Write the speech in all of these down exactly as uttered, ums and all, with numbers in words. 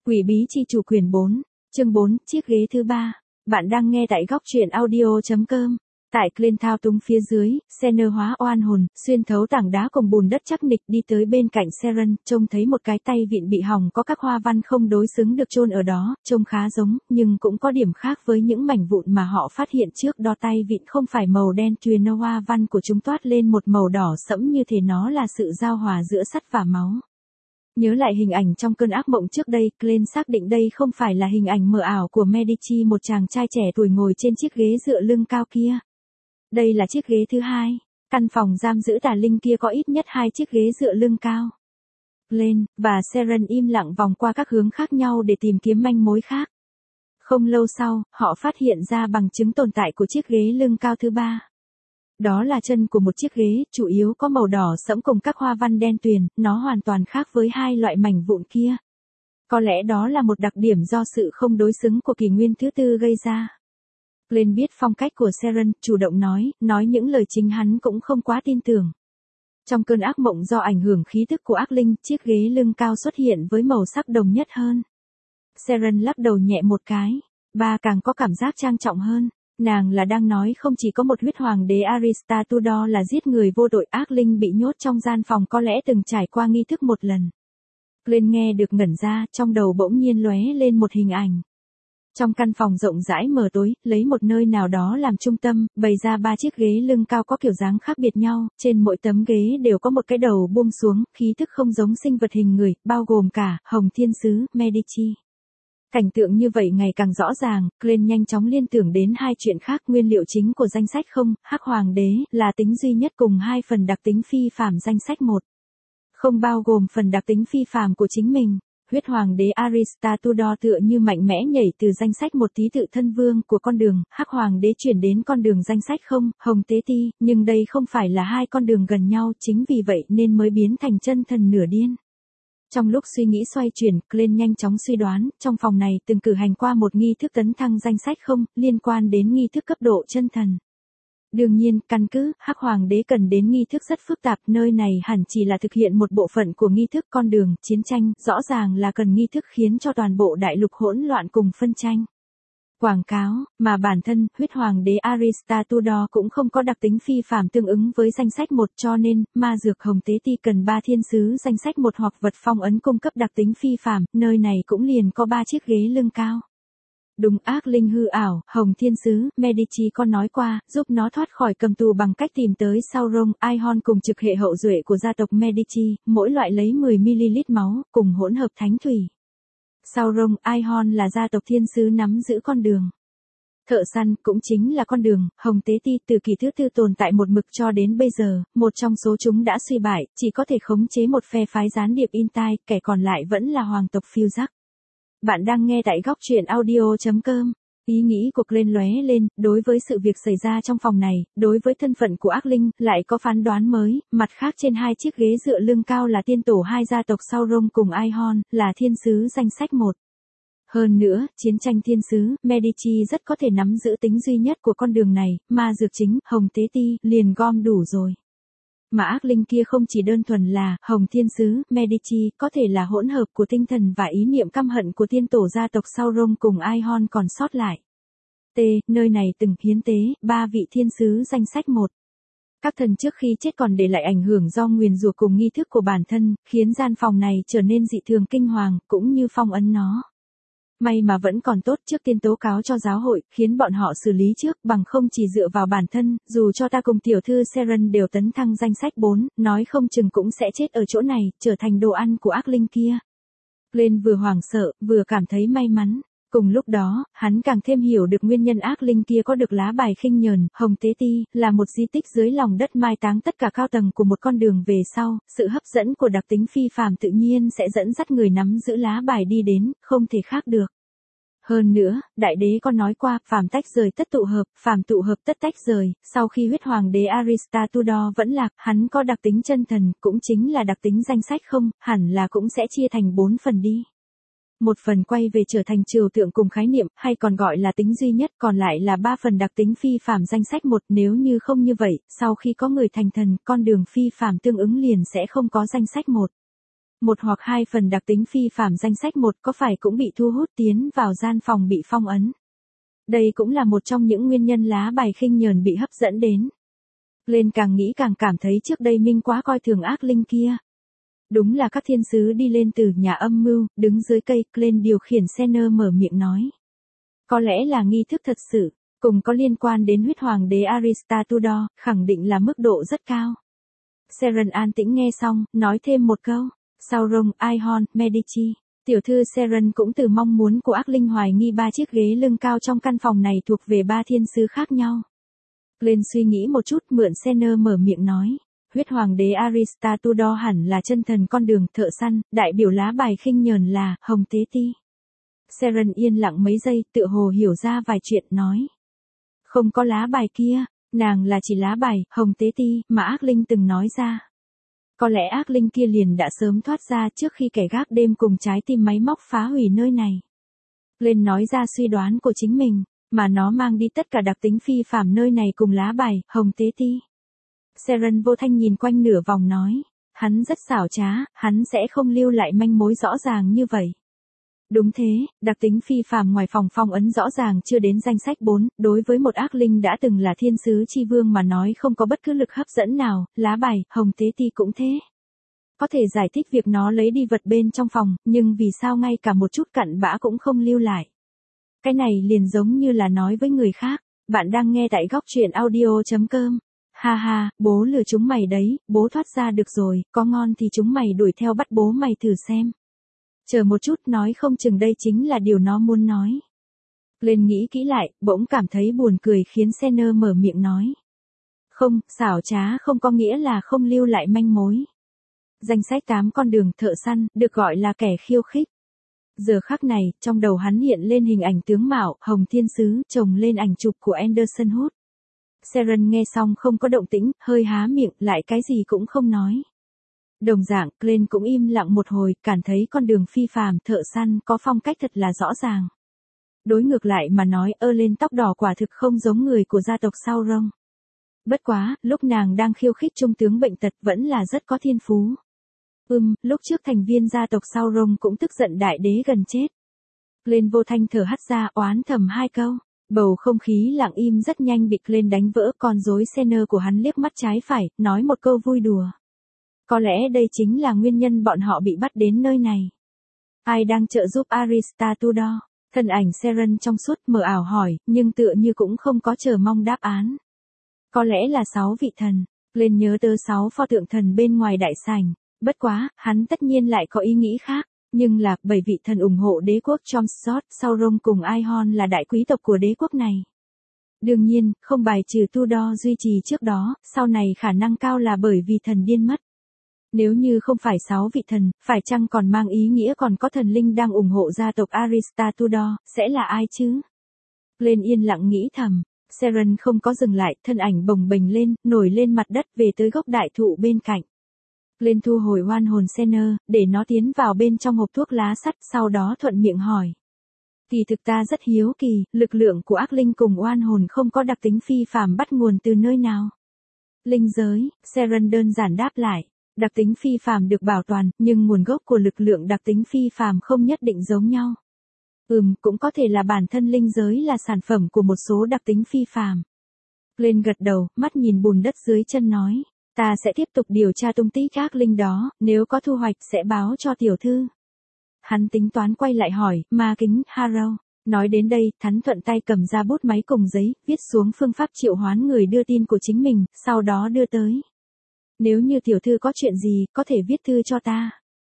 Quỷ bí chi chủ quyển bốn, chương bốn, chiếc ghế thứ ba. Bạn đang nghe tại góc truyện audio.com. Tại Glen thao túng phía dưới, Senna hóa oan hồn, xuyên thấu tảng đá cùng bùn đất chắc nịch đi tới bên cạnh Seren, trông thấy một cái tay vịn bị hỏng có các hoa văn không đối xứng được chôn ở đó, trông khá giống, nhưng cũng có điểm khác với những mảnh vụn mà họ phát hiện trước đó. Tay vịn không phải màu đen tuyền, hoa văn của chúng toát lên một màu đỏ sẫm như thể nó là sự giao hòa giữa sắt và máu. Nhớ lại hình ảnh trong cơn ác mộng trước đây, Glen xác định đây không phải là hình ảnh mờ ảo của Medici, một chàng trai trẻ tuổi ngồi trên chiếc ghế dựa lưng cao kia. Đây là chiếc ghế thứ hai. Căn phòng giam giữ tà linh kia có ít nhất hai chiếc ghế dựa lưng cao. Glen và Seren im lặng vòng qua các hướng khác nhau để tìm kiếm manh mối khác. Không lâu sau, họ phát hiện ra bằng chứng tồn tại của chiếc ghế lưng cao thứ ba. Đó là chân của một chiếc ghế, chủ yếu có màu đỏ sẫm cùng các hoa văn đen tuyền, nó hoàn toàn khác với hai loại mảnh vụn kia. Có lẽ đó là một đặc điểm do sự không đối xứng của kỷ nguyên thứ tư gây ra. Glen biết phong cách của Seren, chủ động nói, nói những lời chính hắn cũng không quá tin tưởng. Trong cơn ác mộng do ảnh hưởng khí tức của ác linh, chiếc ghế lưng cao xuất hiện với màu sắc đồng nhất hơn. Seren lắc đầu nhẹ một cái, bà càng có cảm giác trang trọng hơn. Nàng là đang nói không chỉ có một huyết hoàng đế Arista Tudor là giết người vô tội, ác linh bị nhốt trong gian phòng có lẽ từng trải qua nghi thức một lần. Glen nghe được ngẩn ra, trong đầu bỗng nhiên lóe lên một hình ảnh. Trong căn phòng rộng rãi mờ tối, lấy một nơi nào đó làm trung tâm, bày ra ba chiếc ghế lưng cao có kiểu dáng khác biệt nhau, trên mỗi tấm ghế đều có một cái đầu buông xuống, khí thức không giống sinh vật hình người, bao gồm cả Hồng Thiên Sứ, Medici. Cảnh tượng như vậy ngày càng rõ ràng, Glen nhanh chóng liên tưởng đến hai chuyện khác. Nguyên liệu chính của danh sách không, Hắc Hoàng đế, là tính duy nhất cùng hai phần đặc tính phi phàm. Danh sách một không bao gồm phần đặc tính phi phàm của chính mình. Huyết Hoàng đế Arista Tudor tựa như mạnh mẽ nhảy từ danh sách một tí tự thân vương của con đường, Hắc Hoàng đế chuyển đến con đường danh sách không, Hồng Tế Ti, nhưng đây không phải là hai con đường gần nhau, chính vì vậy nên mới biến thành chân thần nửa điên. Trong lúc suy nghĩ xoay chuyển, Glen nhanh chóng suy đoán, trong phòng này từng cử hành qua một nghi thức tấn thăng danh sách không, liên quan đến nghi thức cấp độ chân thần. Đương nhiên, căn cứ, Hắc Hoàng đế cần đến nghi thức rất phức tạp, nơi này hẳn chỉ là thực hiện một bộ phận của nghi thức con đường, chiến tranh, rõ ràng là cần nghi thức khiến cho toàn bộ đại lục hỗn loạn cùng phân tranh. Quảng cáo, mà bản thân, huyết hoàng đế Arista Tudor cũng không có đặc tính phi phàm tương ứng với danh sách một, cho nên, ma dược Hồng Tế Ti cần ba thiên sứ danh sách một hoặc vật phong ấn cung cấp đặc tính phi phàm, nơi này cũng liền có ba chiếc ghế lưng cao. Đúng, ác linh hư ảo, Hồng Thiên Sứ, Medici có nói qua, giúp nó thoát khỏi cầm tù bằng cách tìm tới Sauron, Aihon cùng trực hệ hậu duệ của gia tộc Medici, mỗi loại lấy mười mi-li-lít máu, cùng hỗn hợp thánh thủy. Sauron, Aihon là gia tộc thiên sứ nắm giữ con đường. Thợ săn cũng chính là con đường, Hồng Tế Ti từ kỳ thứ tư tồn tại một mực cho đến bây giờ, một trong số chúng đã suy bại, chỉ có thể khống chế một phe phái gián điệp Intai, kẻ còn lại vẫn là hoàng tộc phiêu giác. Bạn đang nghe tại góc truyện audio.com. Ý nghĩ của Glen lóe lên, đối với sự việc xảy ra trong phòng này, đối với thân phận của ác linh, lại có phán đoán mới, mặt khác trên hai chiếc ghế dựa lưng cao là tiên tổ hai gia tộc Sauron cùng Aihon, là thiên sứ danh sách một. Hơn nữa, chiến tranh thiên sứ, Medici rất có thể nắm giữ tính duy nhất của con đường này, ma dược chính, Hồng Tế Ti, liền gom đủ rồi. Mà ác linh kia không chỉ đơn thuần là Hồng Thiên Sứ, Medici, có thể là hỗn hợp của tinh thần và ý niệm căm hận của tiên tổ gia tộc Sauron cùng Aihon còn sót lại. T. Nơi này từng hiến tế, ba vị thiên sứ danh sách một. Các thần trước khi chết còn để lại ảnh hưởng do nguyền rủa cùng nghi thức của bản thân, khiến gian phòng này trở nên dị thường kinh hoàng, cũng như phong ấn nó. May mà vẫn còn tốt, trước tiên tố cáo cho giáo hội, khiến bọn họ xử lý trước, bằng không chỉ dựa vào bản thân, dù cho ta cùng tiểu thư Seren đều tấn thăng danh sách bốn, nói không chừng cũng sẽ chết ở chỗ này, trở thành đồ ăn của ác linh kia. Glen vừa hoảng sợ, vừa cảm thấy may mắn. Cùng lúc đó, hắn càng thêm hiểu được nguyên nhân ác linh kia có được lá bài khinh nhờn, Hồng Tế Ti, là một di tích dưới lòng đất mai táng tất cả cao tầng của một con đường về sau, sự hấp dẫn của đặc tính phi phàm tự nhiên sẽ dẫn dắt người nắm giữ lá bài đi đến, không thể khác được. Hơn nữa, đại đế có nói qua, phàm tách rời tất tụ hợp, phàm tụ hợp tất tách rời, sau khi huyết hoàng đế Arista Tudor vẫn lạc, hắn có đặc tính chân thần, cũng chính là đặc tính danh sách không, hẳn là cũng sẽ chia thành bốn phần đi. Một phần quay về trở thành trừu tượng cùng khái niệm, hay còn gọi là tính duy nhất, còn lại là ba phần đặc tính phi phàm danh sách một. Nếu như không như vậy, sau khi có người thành thần, con đường phi phàm tương ứng liền sẽ không có danh sách một. Một hoặc hai phần đặc tính phi phàm danh sách một có phải cũng bị thu hút tiến vào gian phòng bị phong ấn. Đây cũng là một trong những nguyên nhân lá bài khinh nhờn bị hấp dẫn đến. Glenn càng nghĩ càng cảm thấy trước đây Minh quá coi thường ác linh kia. Đúng là các thiên sứ đi lên từ nhà âm mưu, đứng dưới cây, Glenn điều khiển Senner mở miệng nói. Có lẽ là nghi thức thật sự, cùng có liên quan đến huyết hoàng đế Arista Tudor, khẳng định là mức độ rất cao. Seren an tĩnh nghe xong, nói thêm một câu. Sauron, Aegon, Medici. Tiểu thư Seren cũng từ mong muốn của ác linh hoài nghi ba chiếc ghế lưng cao trong căn phòng này thuộc về ba thiên sứ khác nhau. Glenn suy nghĩ một chút mượn Senner mở miệng nói. Huyết hoàng đế Arista Tudor hẳn là chân thần con đường thợ săn, đại biểu lá bài khinh nhờn là hồng tế ti. Seren yên lặng mấy giây tự hồ hiểu ra vài chuyện nói. Không có lá bài kia, nàng là chỉ lá bài hồng tế ti mà ác linh từng nói ra. Có lẽ ác linh kia liền đã sớm thoát ra trước khi kẻ gác đêm cùng trái tim máy móc phá hủy nơi này. Glenn nói ra suy đoán của chính mình, mà nó mang đi tất cả đặc tính phi phàm nơi này cùng lá bài hồng tế ti. Seren vô thanh nhìn quanh nửa vòng nói, hắn rất xảo trá, hắn sẽ không lưu lại manh mối rõ ràng như vậy. Đúng thế, đặc tính phi phàm ngoài phòng phong ấn rõ ràng chưa đến danh sách bốn, đối với một ác linh đã từng là thiên sứ chi vương mà nói không có bất cứ lực hấp dẫn nào, lá bài, hồng tế ti cũng thế. Có thể giải thích việc nó lấy đi vật bên trong phòng, nhưng vì sao ngay cả một chút cặn bã cũng không lưu lại. Cái này liền giống như là nói với người khác, bạn đang nghe tại góc truyện audio.com. Ha ha, bố lừa chúng mày đấy, bố thoát ra được rồi, có ngon thì chúng mày đuổi theo bắt bố mày thử xem. Chờ một chút nói không chừng đây chính là điều nó muốn nói. Glenn nghĩ kỹ lại, bỗng cảm thấy buồn cười khiến Senner mở miệng nói. Không, xảo trá không có nghĩa là không lưu lại manh mối. Danh sách tám con đường thợ săn, được gọi là kẻ khiêu khích. Giờ khắc này, trong đầu hắn hiện lên hình ảnh tướng mạo, Hồng Thiên Sứ, chồng lên ảnh chụp của Anderson Hood. Seren nghe xong không có động tĩnh, hơi há miệng, lại cái gì cũng không nói. Đồng dạng, Glenn cũng im lặng một hồi, cảm thấy con đường phi phàm thợ săn có phong cách thật là rõ ràng. Đối ngược lại mà nói, ơ lên tóc đỏ quả thực không giống người của gia tộc Sauron. Bất quá, lúc nàng đang khiêu khích trung tướng bệnh tật vẫn là rất có thiên phú. Ừm, lúc trước thành viên gia tộc Sauron cũng tức giận đại đế gần chết. Glenn vô thanh thở hắt ra, oán thầm hai câu. Bầu không khí lặng im rất nhanh bị Glenn đánh vỡ, con rối Senner của hắn liếc mắt trái phải, nói một câu vui đùa. Có lẽ đây chính là nguyên nhân bọn họ bị bắt đến nơi này. Ai đang trợ giúp Arista Tudor? Thân ảnh Seren trong suốt mờ ảo hỏi, nhưng tựa như cũng không có chờ mong đáp án. Có lẽ là sáu vị thần. Glenn nhớ tới sáu pho tượng thần bên ngoài đại sảnh. Bất quá, hắn tất nhiên lại có ý nghĩ khác. Nhưng là, bảy vị thần ủng hộ đế quốc Chomsot, Sauron cùng Aegon là đại quý tộc của đế quốc này. Đương nhiên, không bài trừ Tudor duy trì trước đó, sau này khả năng cao là bởi vì thần điên mất. Nếu như không phải sáu vị thần, phải chăng còn mang ý nghĩa còn có thần linh đang ủng hộ gia tộc Arista Tudor, sẽ là ai chứ? Glenn yên lặng nghĩ thầm. Seren không có dừng lại, thân ảnh bồng bềnh lên, nổi lên mặt đất về tới gốc đại thụ bên cạnh. Glenn thu hồi oan hồn Senner, để nó tiến vào bên trong hộp thuốc lá sắt, sau đó thuận miệng hỏi. Kỳ thực ta rất hiếu kỳ, lực lượng của ác linh cùng oan hồn không có đặc tính phi phàm bắt nguồn từ nơi nào? Linh giới, Seren đơn giản đáp lại. Đặc tính phi phàm được bảo toàn, nhưng nguồn gốc của lực lượng đặc tính phi phàm không nhất định giống nhau. Ừm, cũng có thể là bản thân linh giới là sản phẩm của một số đặc tính phi phàm. Glenn gật đầu, mắt nhìn bùn đất dưới chân nói. Ta sẽ tiếp tục điều tra tung tích ác linh đó, nếu có thu hoạch sẽ báo cho tiểu thư. Hắn tính toán quay lại hỏi, ma kính, Harrow. Nói đến đây, hắn thuận tay cầm ra bút máy cùng giấy, viết xuống phương pháp triệu hoán người đưa tin của chính mình, sau đó đưa tới. Nếu như tiểu thư có chuyện gì, có thể viết thư cho ta.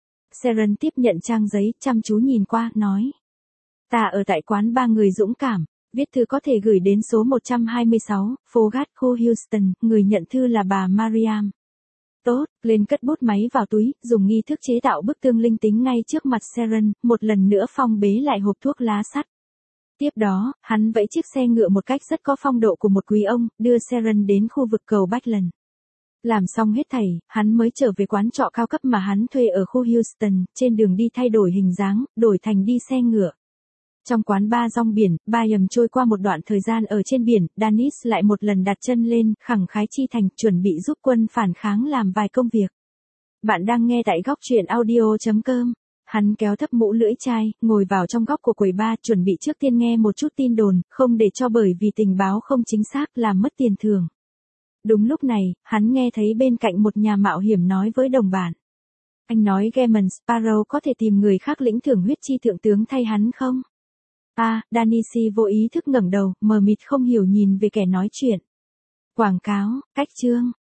Seren tiếp nhận trang giấy, chăm chú nhìn qua, nói. Ta ở tại quán ba người dũng cảm. Viết thư có thể gửi đến số một trăm hai mươi sáu, phố Gát, khu Houston, người nhận thư là bà Mariam. Tốt, Glenn cất bút máy vào túi, dùng nghi thức chế tạo bức tương linh tính ngay trước mặt Seren, một lần nữa phong bế lại hộp thuốc lá sắt. Tiếp đó, hắn vẫy chiếc xe ngựa một cách rất có phong độ của một quý ông, đưa Seren đến khu vực cầu Bachland. Làm xong hết thảy, hắn mới trở về quán trọ cao cấp mà hắn thuê ở khu Houston, trên đường đi thay đổi hình dáng, đổi thành đi xe ngựa. Trong quán bar rong biển, Bayam trôi qua một đoạn thời gian ở trên biển, Danis lại một lần đặt chân lên, khẳng khái chi thành, chuẩn bị giúp quân phản kháng làm vài công việc. Bạn đang nghe tại góc truyện audio.com. Hắn kéo thấp mũ lưỡi chai, ngồi vào trong góc của quầy bar, chuẩn bị trước tiên nghe một chút tin đồn, không để cho bởi vì tình báo không chính xác làm mất tiền thưởng. Đúng lúc này, hắn nghe thấy bên cạnh một nhà mạo hiểm nói với đồng bạn. Anh nói Gaemon Sparrow có thể tìm người khác lĩnh thưởng huyết chi thượng tướng thay hắn không? À, Danishi vô ý thức ngẩng đầu, mờ mịt không hiểu nhìn về kẻ nói chuyện. Quảng cáo, cách chương,